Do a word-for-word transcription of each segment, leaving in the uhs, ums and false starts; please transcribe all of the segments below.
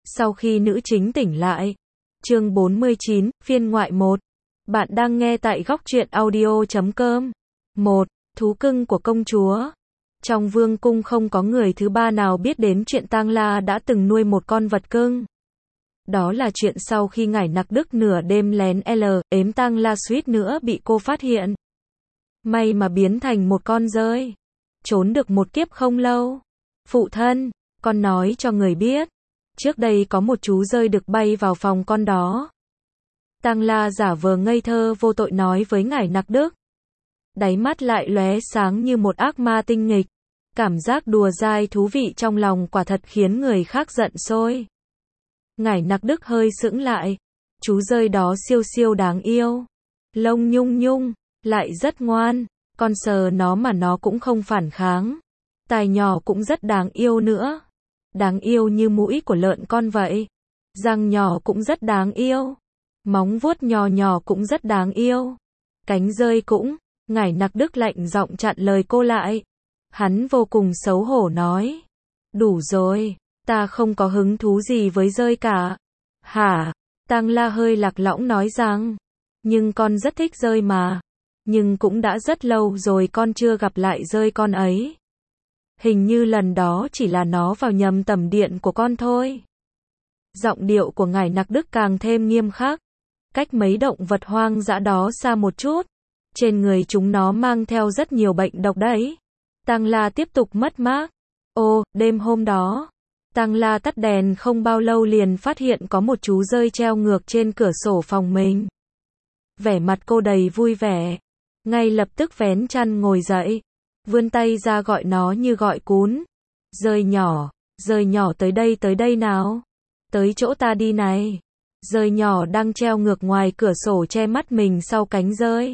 Sau khi nữ chính tỉnh lại. Chương bốn mươi chín, phiên ngoại một. Bạn đang nghe tại góc truyện audio chấm com. một. Thú cưng của công chúa. Trong vương cung không có người thứ ba nào biết đến chuyện Tang La đã từng nuôi một con vật cưng. Đó là chuyện sau khi ngải nặc đức nửa đêm lén L, ếm Tang La suýt nữa bị cô phát hiện. May mà biến thành một con dơi. Trốn được một kiếp không lâu. Phụ thân, con nói cho người biết. Trước đây có một chú dơi được bay vào phòng con đó. Tang La giả vờ ngây thơ vô tội nói với ngải nặc đức. Đáy mắt lại lóe sáng như một ác ma tinh nghịch. Cảm giác đùa dai thú vị trong lòng quả thật khiến người khác giận sôi. Ngải nặc đức hơi sững lại. Chú dơi đó siêu siêu đáng yêu. Lông nhung nhung, lại rất ngoan. Con sờ nó mà nó cũng không phản kháng. Tai nhỏ cũng rất đáng yêu nữa. Đáng yêu như mũi của lợn con vậy. Răng nhỏ cũng rất đáng yêu. Móng vuốt nhỏ nhỏ cũng rất đáng yêu. Cánh dơi cũng. Ngải nặc đức lạnh giọng chặn lời cô lại. Hắn vô cùng xấu hổ nói. Đủ rồi, ta không có hứng thú gì với dơi cả. Hả? Tang La hơi lạc lõng nói rằng. Nhưng con rất thích dơi mà. Nhưng cũng đã rất lâu rồi con chưa gặp lại dơi con ấy. Hình như lần đó chỉ là nó vào nhầm tầm điện của con thôi. Giọng điệu của ngải nặc đức càng thêm nghiêm khắc. Cách mấy động vật hoang dã đó xa một chút. Trên người chúng nó mang theo rất nhiều bệnh độc đấy. Tang La tiếp tục mất mát. Ô, đêm hôm đó. Tang La tắt đèn không bao lâu liền phát hiện có một chú dơi treo ngược trên cửa sổ phòng mình. Vẻ mặt cô đầy vui vẻ. Ngay lập tức vén chăn ngồi dậy. Vươn tay ra gọi nó như gọi cún. Dơi nhỏ, dơi nhỏ tới đây tới đây nào. Tới chỗ ta đi này. Dơi nhỏ đang treo ngược ngoài cửa sổ che mắt mình sau cánh dơi.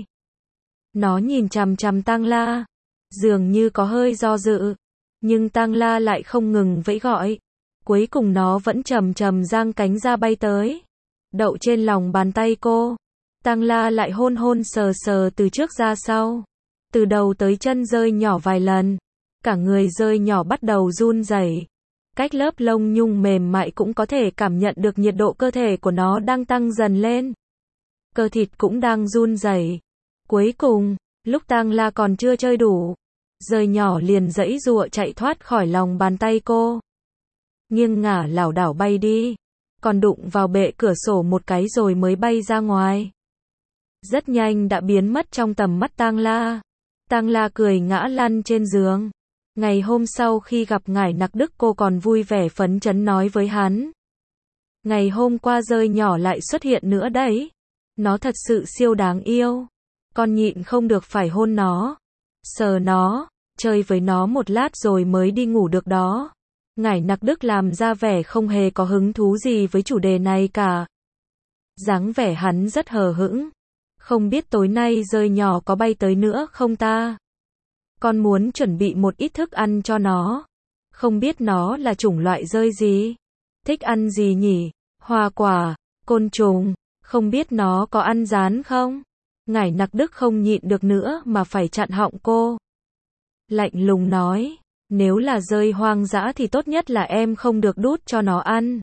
Nó nhìn chằm chằm Tang La. Dường như có hơi do dự. Nhưng Tang La lại không ngừng vẫy gọi. Cuối cùng nó vẫn chầm chầm giang cánh ra bay tới. Đậu trên lòng bàn tay cô. Tang La lại hôn hôn sờ sờ từ trước ra sau. Từ đầu tới chân dơi nhỏ vài lần. Cả người dơi nhỏ bắt đầu run rẩy. Cách lớp lông nhung mềm mại cũng có thể cảm nhận được nhiệt độ cơ thể của nó đang tăng dần lên. Cơ thịt cũng đang run rẩy. Cuối cùng, lúc Tang La còn chưa chơi đủ, dơi nhỏ liền giãy giụa chạy thoát khỏi lòng bàn tay cô. Nghiêng ngả lảo đảo bay đi. Còn đụng vào bệ cửa sổ một cái rồi mới bay ra ngoài. Rất nhanh đã biến mất trong tầm mắt Tang La. Tang La cười ngã lăn trên giường. Ngày hôm sau khi gặp ngải nặc đức cô còn vui vẻ phấn chấn nói với hắn. Ngày hôm qua dơi nhỏ lại xuất hiện nữa đấy. Nó thật sự siêu đáng yêu. Con nhịn không được phải hôn nó. Sờ nó. Chơi với nó một lát rồi mới đi ngủ được đó. Ngải nặc đức làm ra vẻ không hề có hứng thú gì với chủ đề này cả. Dáng vẻ hắn rất hờ hững. Không biết tối nay dơi nhỏ có bay tới nữa không ta? Con muốn chuẩn bị một ít thức ăn cho nó. Không biết nó là chủng loại dơi gì? Thích ăn gì nhỉ? Hoa quả, côn trùng, không biết nó có ăn rán không? Ngải nặc đức không nhịn được nữa mà phải chặn họng cô. Lạnh lùng nói, nếu là dơi hoang dã thì tốt nhất là em không được đút cho nó ăn.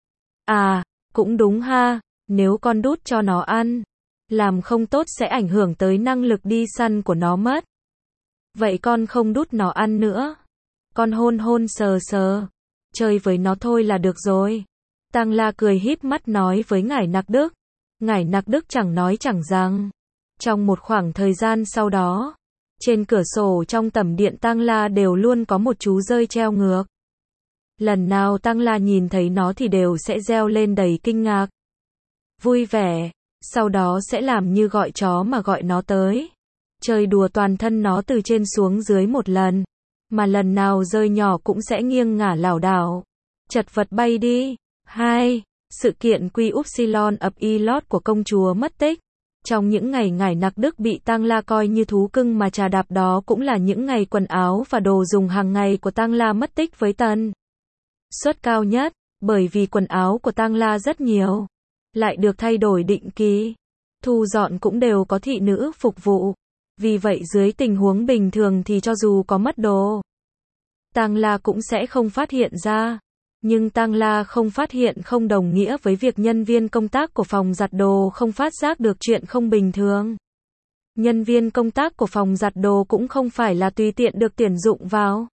À, cũng đúng ha, nếu con đút cho nó ăn, làm không tốt sẽ ảnh hưởng tới năng lực đi săn của nó mất. Vậy con không đút nó ăn nữa. Con hôn hôn sờ sờ. Chơi với nó thôi là được rồi. Tang La cười híp mắt nói với ngải nặc đức. Ngải nặc đức chẳng nói chẳng rằng. Trong một khoảng thời gian sau đó, trên cửa sổ trong tẩm điện Tang La đều luôn có một chú dơi treo ngược. Lần nào Tang La nhìn thấy nó thì đều sẽ reo lên đầy kinh ngạc. Vui vẻ. Sau đó sẽ làm như gọi chó mà gọi nó tới. Chơi đùa toàn thân nó từ trên xuống dưới một lần. Mà lần nào dơi nhỏ cũng sẽ nghiêng ngả lảo đảo. Chật vật bay đi. hai. Sự kiện Quy Upsilon ập y lót của công chúa mất tích. Trong những ngày ngải nặc đức bị Tang La coi như thú cưng mà trà đạp đó cũng là những ngày quần áo và đồ dùng hàng ngày của Tang La mất tích với tần suất cao nhất. Bởi vì quần áo của Tang La rất nhiều. Lại được thay đổi định kỳ. Thu dọn cũng đều có thị nữ phục vụ. Vì vậy dưới tình huống bình thường thì cho dù có mất đồ, Tang La cũng sẽ không phát hiện ra. Nhưng Tang La không phát hiện không đồng nghĩa với việc nhân viên công tác của phòng giặt đồ không phát giác được chuyện không bình thường. Nhân viên công tác của phòng giặt đồ cũng không phải là tùy tiện được tuyển dụng vào.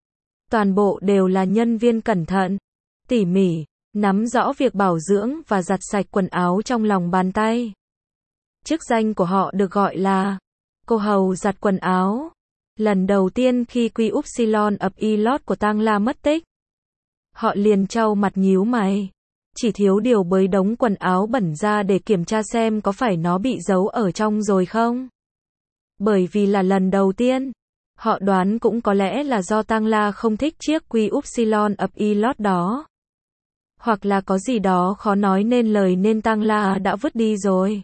Toàn bộ đều là nhân viên cẩn thận, tỉ mỉ, nắm rõ việc bảo dưỡng và giặt sạch quần áo trong lòng bàn tay. Chức danh của họ được gọi là cô hầu giặt quần áo. Lần đầu tiên khi Quy Upsilon Upsilon của Tang La mất tích, họ liền trao mặt nhíu mày. Chỉ thiếu điều bới đống quần áo bẩn ra để kiểm tra xem có phải nó bị giấu ở trong rồi không. Bởi vì là lần đầu tiên, họ đoán cũng có lẽ là do Tang La không thích chiếc Quy Upsilon Upsilon đó. Hoặc là có gì đó khó nói nên lời nên Tang La đã vứt đi rồi.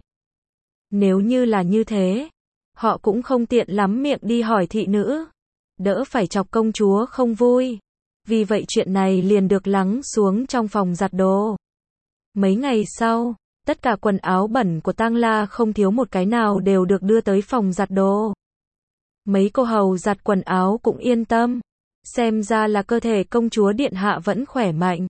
Nếu như là như thế, họ cũng không tiện lắm miệng đi hỏi thị nữ. Đỡ phải chọc công chúa không vui. Vì vậy chuyện này liền được lắng xuống trong phòng giặt đồ. Mấy ngày sau, tất cả quần áo bẩn của Tang La không thiếu một cái nào đều được đưa tới phòng giặt đồ. Mấy cô hầu giặt quần áo cũng yên tâm. Xem ra là cơ thể công chúa điện hạ vẫn khỏe mạnh.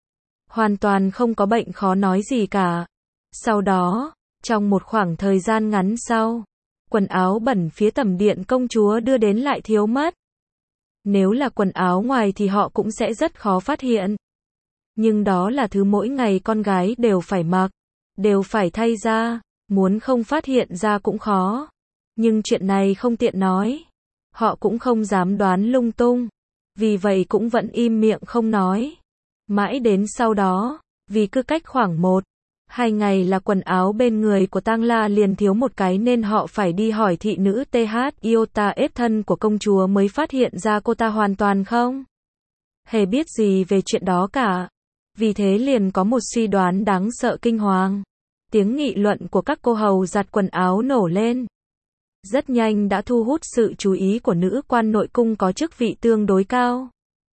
Hoàn toàn không có bệnh khó nói gì cả. Sau đó, trong một khoảng thời gian ngắn sau, quần áo bẩn phía tẩm điện công chúa đưa đến lại thiếu mất. Nếu là quần áo ngoài thì họ cũng sẽ rất khó phát hiện. Nhưng đó là thứ mỗi ngày con gái đều phải mặc, đều phải thay ra, muốn không phát hiện ra cũng khó. Nhưng chuyện này không tiện nói. Họ cũng không dám đoán lung tung. Vì vậy cũng vẫn im miệng không nói. Mãi đến sau đó, vì cứ cách khoảng một, hai ngày là quần áo bên người của Tang La liền thiếu một cái nên họ phải đi hỏi thị nữ tê hát Iota ếp thân của công chúa mới phát hiện ra cô ta hoàn toàn không hề biết gì về chuyện đó cả. Vì thế liền có một suy đoán đáng sợ kinh hoàng. Tiếng nghị luận của các cô hầu giặt quần áo nổ lên. Rất nhanh đã thu hút sự chú ý của nữ quan nội cung có chức vị tương đối cao.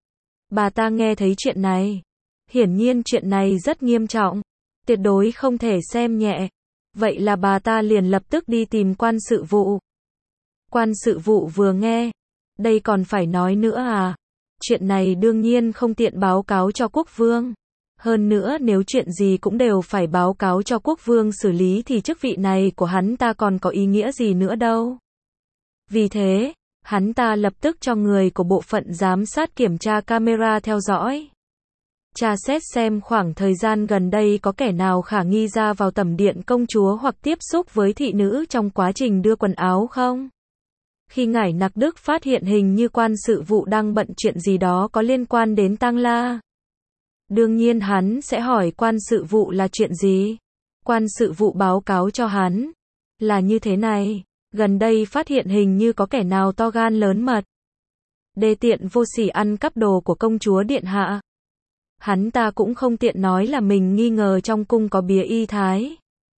Bà ta nghe thấy chuyện này. Hiển nhiên chuyện này rất nghiêm trọng. Tuyệt đối không thể xem nhẹ. Vậy là bà ta liền lập tức đi tìm quan sự vụ. Quan sự vụ vừa nghe. Đây còn phải nói nữa à? Chuyện này đương nhiên không tiện báo cáo cho quốc vương. Hơn nữa nếu chuyện gì cũng đều phải báo cáo cho quốc vương xử lý thì chức vị này của hắn ta còn có ý nghĩa gì nữa đâu. Vì thế, hắn ta lập tức cho người của bộ phận giám sát kiểm tra camera theo dõi. Tra xét xem khoảng thời gian gần đây có kẻ nào khả nghi ra vào tẩm điện công chúa hoặc tiếp xúc với thị nữ trong quá trình đưa quần áo không. Khi Ngải Nặc Đức phát hiện hình như quan sự vụ đang bận chuyện gì đó có liên quan đến Tang La. Đương nhiên hắn sẽ hỏi quan sự vụ là chuyện gì. Quan sự vụ báo cáo cho hắn là như thế này. Gần đây phát hiện hình như có kẻ nào to gan lớn mật, đê tiện vô sỉ ăn cắp đồ của công chúa điện hạ. Hắn ta cũng không tiện nói là mình nghi ngờ trong cung có bìa y thái.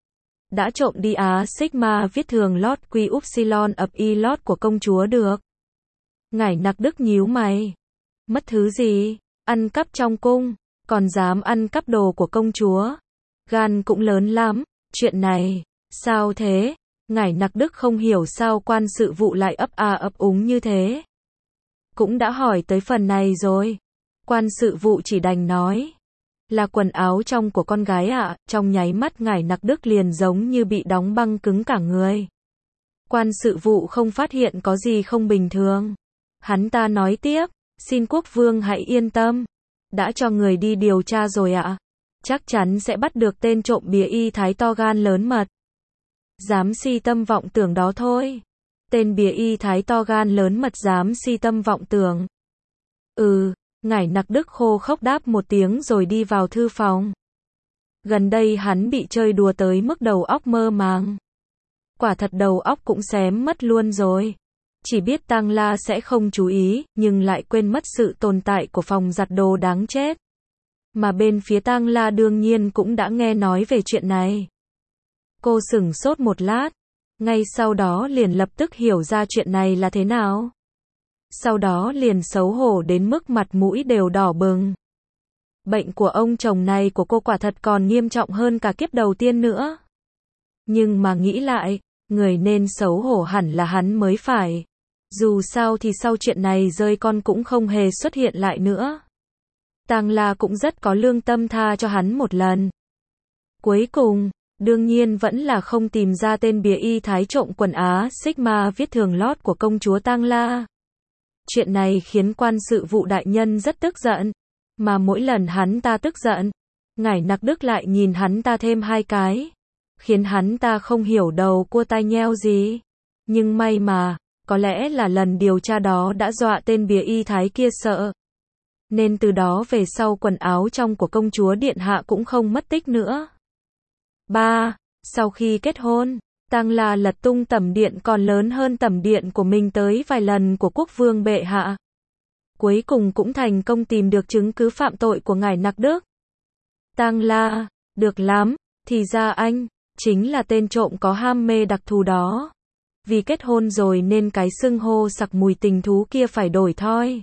Đã trộm đi Á Sigma viết thường lót Quy Upsilon Upsilon của công chúa được. Ngải Nặc Đức nhíu mày. Mất thứ gì? Ăn cắp trong cung, còn dám ăn cắp đồ của công chúa. Gan cũng lớn lắm. Chuyện này, sao thế? Ngải Nặc Đức không hiểu sao quan sự vụ lại ấp a ấp úng như thế. Cũng đã hỏi tới phần này rồi. Quan sự vụ chỉ đành nói là quần áo trong của con gái ạ. À. Trong nháy mắt Ngải Nặc Đức liền giống như bị đóng băng cứng cả người. Quan sự vụ không phát hiện có gì không bình thường. Hắn ta nói tiếp, xin quốc vương hãy yên tâm. Đã cho người đi điều tra rồi ạ. À. Chắc chắn sẽ bắt được tên trộm bìa y thái to gan lớn mật. Dám si tâm vọng tưởng đó thôi. Tên bìa y thái to gan lớn mật dám si tâm vọng tưởng. Ừ, Ngải Nặc Đức khô khốc đáp một tiếng rồi đi vào thư phòng. Gần đây hắn bị chơi đùa tới mức đầu óc mơ màng. Quả thật đầu óc cũng xém mất luôn rồi. Chỉ biết Tang La sẽ không chú ý, nhưng lại quên mất sự tồn tại của phòng giặt đồ đáng chết. Mà bên phía Tang La đương nhiên cũng đã nghe nói về chuyện này. Cô sửng sốt một lát, ngay sau đó liền lập tức hiểu ra chuyện này là thế nào. Sau đó liền xấu hổ đến mức mặt mũi đều đỏ bừng. Bệnh của ông chồng này của cô quả thật còn nghiêm trọng hơn cả kiếp đầu tiên nữa. Nhưng mà nghĩ lại, người nên xấu hổ hẳn là hắn mới phải. Dù sao thì sau chuyện này rơi con cũng không hề xuất hiện lại nữa. Tang La cũng rất có lương tâm tha cho hắn một lần. Cuối cùng, đương nhiên vẫn là không tìm ra tên bìa y thái trộm quần Á Sigma viết thường lót của công chúa Tang La. Chuyện này khiến quan sự vụ đại nhân rất tức giận, mà mỗi lần hắn ta tức giận, Ngải Nặc Đức lại nhìn hắn ta thêm hai cái, khiến hắn ta không hiểu đầu cua tai nheo gì. Nhưng may mà, có lẽ là lần điều tra đó đã dọa tên bìa y thái kia sợ. Nên từ đó về sau quần áo trong của công chúa điện hạ cũng không mất tích nữa. ba. Sau khi kết hôn, Tang La lật tung tẩm điện còn lớn hơn tẩm điện của mình tới vài lần của quốc vương bệ hạ. Cuối cùng cũng thành công tìm được chứng cứ phạm tội của Ngải Nặc Đức. Tang La, được lắm, thì ra anh, chính là tên trộm có ham mê đặc thù đó. Vì kết hôn rồi nên cái xưng hô sặc mùi tình thú kia phải đổi thôi.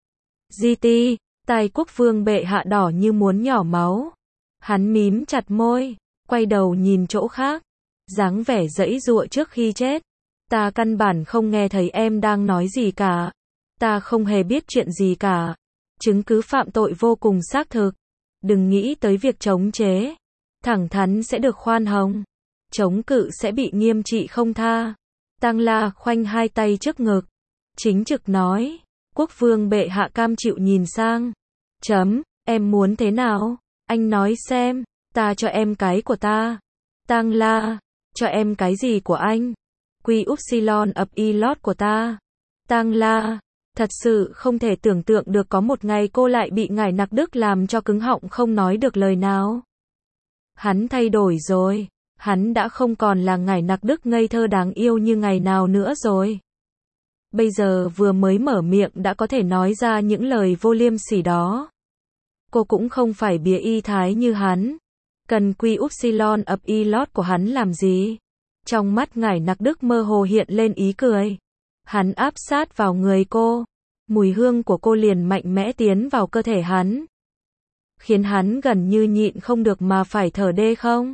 giê tê, tai quốc vương bệ hạ đỏ như muốn nhỏ máu. Hắn mím chặt môi, quay đầu nhìn chỗ khác, dáng vẻ giãy giụa trước khi chết. Ta căn bản không nghe thấy em đang nói gì cả. Ta không hề biết chuyện gì cả. Chứng cứ phạm tội vô cùng xác thực. Đừng nghĩ tới việc chống chế. Thẳng thắn sẽ được khoan hồng. Chống cự sẽ bị nghiêm trị không tha. Tang La khoanh hai tay trước ngực, chính trực nói. Quốc vương bệ hạ cam chịu nhìn sang. Chấm, em muốn thế nào? Anh nói xem, ta cho em cái của ta. Tang La, cho em cái gì của anh? Quy upsilon ập y lót của ta. Tang La, thật sự không thể tưởng tượng được có một ngày cô lại bị Ngải Nặc Đức làm cho cứng họng không nói được lời nào. Hắn thay đổi rồi, hắn đã không còn là Ngải Nặc Đức ngây thơ đáng yêu như ngày nào nữa rồi. Bây giờ vừa mới mở miệng đã có thể nói ra những lời vô liêm sỉ đó. Cô cũng không phải bìa y thái như hắn. Cần quy upsilon ập y lót của hắn làm gì? Trong mắt Ngải Nặc Đức mơ hồ hiện lên ý cười. Hắn áp sát vào người cô. Mùi hương của cô liền mạnh mẽ tiến vào cơ thể hắn. Khiến hắn gần như nhịn không được mà phải thở đê không.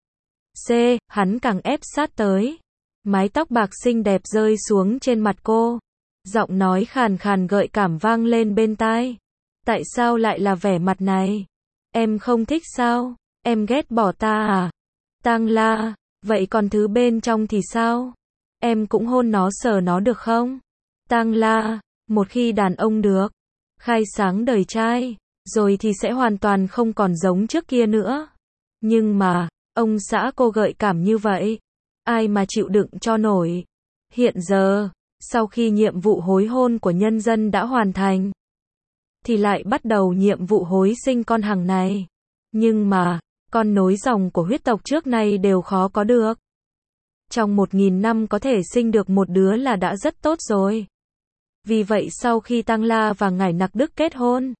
C. Hắn càng ép sát tới. Mái tóc bạc xinh đẹp rơi xuống trên mặt cô. Giọng nói khàn khàn gợi cảm vang lên bên tai. Tại sao lại là vẻ mặt này? Em không thích sao? Em ghét bỏ ta à? Tang La, vậy còn thứ bên trong thì sao? Em cũng hôn nó sờ nó được không? Tang La, một khi đàn ông được khai sáng đời trai, rồi thì sẽ hoàn toàn không còn giống trước kia nữa. Nhưng mà, ông xã cô gợi cảm như vậy, ai mà chịu đựng cho nổi. Hiện giờ, sau khi nhiệm vụ hối hôn của nhân dân đã hoàn thành, thì lại bắt đầu nhiệm vụ hối sinh con hàng này. Nhưng mà, con nối dòng của huyết tộc trước nay đều khó có được. Trong một nghìn năm có thể sinh được một đứa là đã rất tốt rồi. Vì vậy sau khi Tang La và Ngải Nặc Đức kết hôn,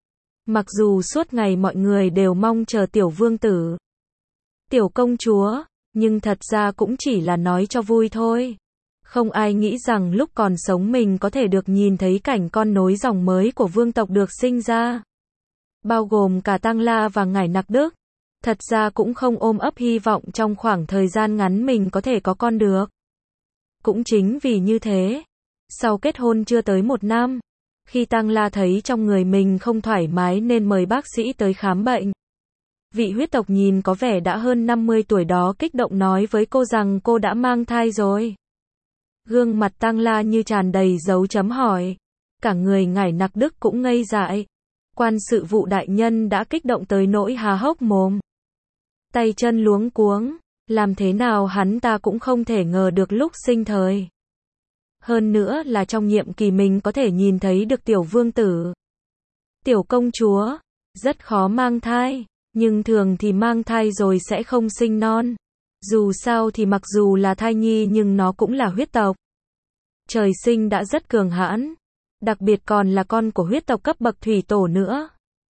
mặc dù suốt ngày mọi người đều mong chờ tiểu vương tử, tiểu công chúa, nhưng thật ra cũng chỉ là nói cho vui thôi. Không ai nghĩ rằng lúc còn sống mình có thể được nhìn thấy cảnh con nối dòng mới của vương tộc được sinh ra. Bao gồm cả Tang La và Ngải Nặc Đức. Thật ra cũng không ôm ấp hy vọng trong khoảng thời gian ngắn mình có thể có con được. Cũng chính vì như thế, sau kết hôn chưa tới một năm, khi Tang La thấy trong người mình không thoải mái nên mời bác sĩ tới khám bệnh. Vị huyết tộc nhìn có vẻ đã hơn năm mươi tuổi đó kích động nói với cô rằng cô đã mang thai rồi. Gương mặt Tang La như tràn đầy dấu chấm hỏi. Cả người Ngải Nặc Đức cũng ngây dại. Quan sự vụ đại nhân đã kích động tới nỗi há hốc mồm. Tay chân luống cuống, làm thế nào hắn ta cũng không thể ngờ được lúc sinh thời. Hơn nữa là trong nhiệm kỳ mình có thể nhìn thấy được tiểu vương tử, tiểu công chúa, rất khó mang thai, nhưng thường thì mang thai rồi sẽ không sinh non. Dù sao thì mặc dù là thai nhi nhưng nó cũng là huyết tộc. Trời sinh đã rất cường hãn, đặc biệt còn là con của huyết tộc cấp bậc thủy tổ nữa.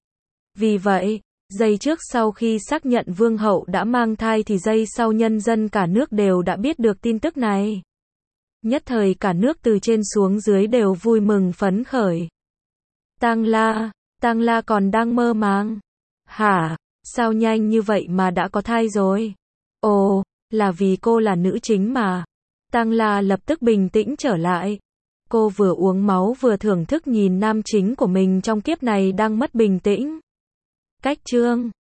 Vì vậy, giây trước sau khi xác nhận vương hậu đã mang thai thì giây sau nhân dân cả nước đều đã biết được tin tức này. Nhất thời cả nước từ trên xuống dưới đều vui mừng phấn khởi. Tang La, Tang La còn đang mơ màng. Hả, sao nhanh như vậy mà đã có thai rồi? Ồ, là vì cô là nữ chính mà. Tang La lập tức bình tĩnh trở lại. Cô vừa uống máu vừa thưởng thức nhìn nam chính của mình trong kiếp này đang mất bình tĩnh. Cách chương